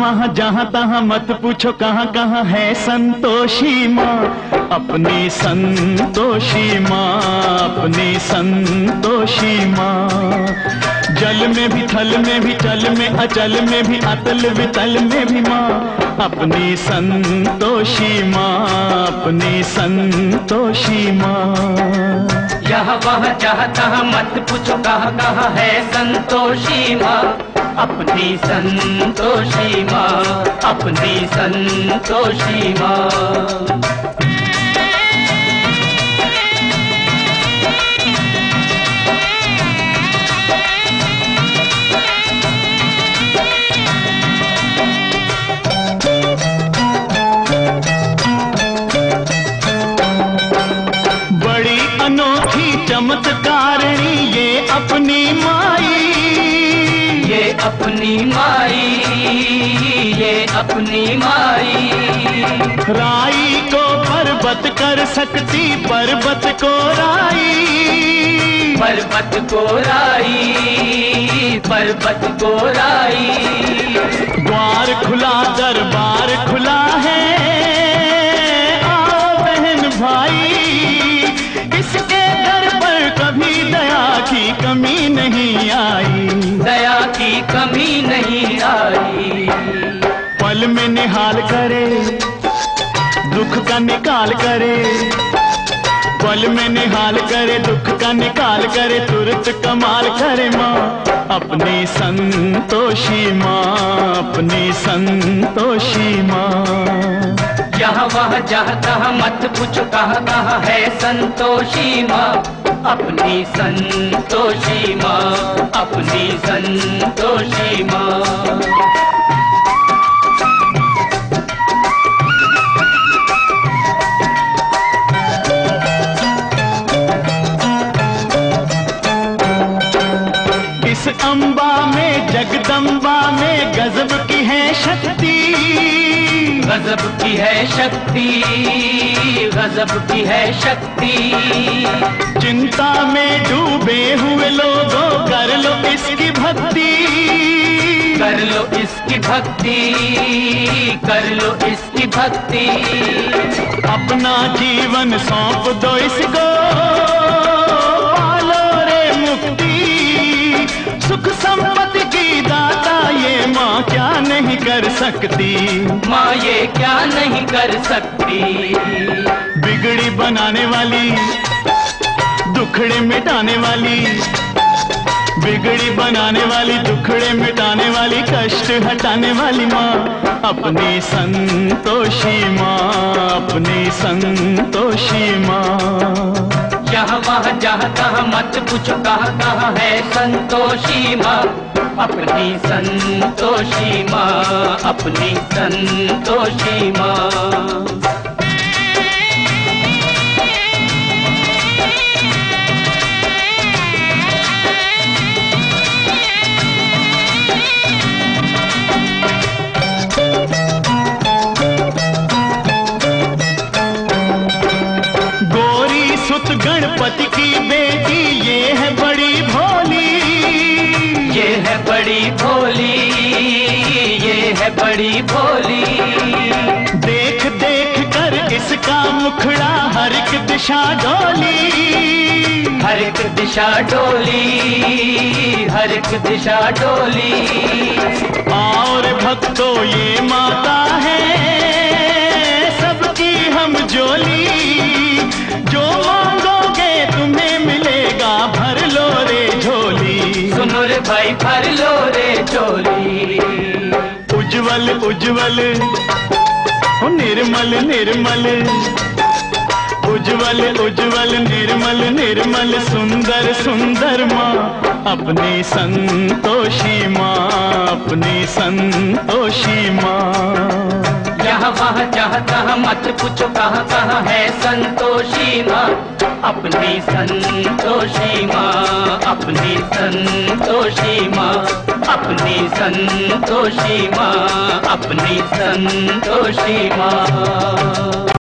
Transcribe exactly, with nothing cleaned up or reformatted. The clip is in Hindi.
वहाँ जहाँ तहाँ मत पूछो कहाँ कहाँ है संतोषी माँ, अपनी संतोषी माँ, अपनी संतोषी माँ। जल में भी थल में भी चल में अचल में भी अतल वितल में भी माँ, अपनी संतोषी माँ, अपनी संतोषी माँ। यहाँ वहाँ जहाँ तहाँ मत पूछो कहाँ कहाँ है संतोषी माँ, अपनी संतोषी माँ, अपनी संतोषी माँ। चमत्कारिणी ये अपनी माई, ये अपनी माई, ये अपनी माई। राई को पर्वत कर सकती पर्वत को राई, पर्वत को राई, पर्वत को राई। द्वार खुला दरबार खुला है, आओ बहन भाई, इसके दर पर कभी दया की कमी नहीं आई, दया की कमी नहीं आई। पल में निहाल करे दुख का निकाल करे, पल में निहाल करे दुख का निकाल करे, तुरंत कमाल करे माँ, अपनी संतोषी माँ, अपनी संतोषी माँ। यहाँ वहाँ जहाँ तहाँ मत पूछो कहाँ कहाँ है संतोषी माँ, अपनी संतोषी माँ, अपनी संतोषी माँ। इस अम्बा में जगदम्बा में गजब की है शक्ति, गजब की है शक्ति, गजब की है शक्ति। चिंता में डूबे हुए लोगों कर लो इसकी भक्ति, कर लो इसकी भक्ति, कर लो इसकी भक्ति। अपना जीवन सौंप दो इसको, पालो रे मुक्ति, सुख संपत्ति की दाता ये माँ क्या नहीं कर सकती, माँ ये क्या नहीं कर सकती। बिगड़ी बनाने वाली दुखड़े मिटाने वाली, बिगड़ी बनाने वाली दुखड़े मिटाने वाली, कष्ट हटाने वाली माँ, अपनी संतोषी माँ, अपनी संतोषी माँ। यहाँ वहाँ जहाँ तहाँ मत पूछो कहाँ कहाँ है संतोषी माँ, अपनी संतोषी माँ, अपनी संतोषी माँ। गणपति की बेटी ये है बड़ी भोली, ये है बड़ी भोली, ये है बड़ी भोली। देख देख कर इसका मुखड़ा हर एक दिशा डोली, हर एक दिशा डोली, हर एक दिशा डोली। और भक्तों ये माता है सबकी हम जोली, जो मांगोगे तुम्हें मिलेगा, भर लो रे झोली। सुनो रे भाई भर लो रे झोली। उज्जवल उज्जवल ओ निर्मल निर्मल, उज्जवल उज्जवल निर्मल निर्मल, सुंदर सुंदर माँ, अपनी संतोषी माँ, अपनी संतोषी माँ। यहाँ वहाँ जहाँ तहाँ मत पूछो कहाँ कहाँ है संतोषी माँ, अपनी संतोषी माँ, अपनी संतोषी माँ, अपनी संतोषी माँ, अपनी संतोषी माँ।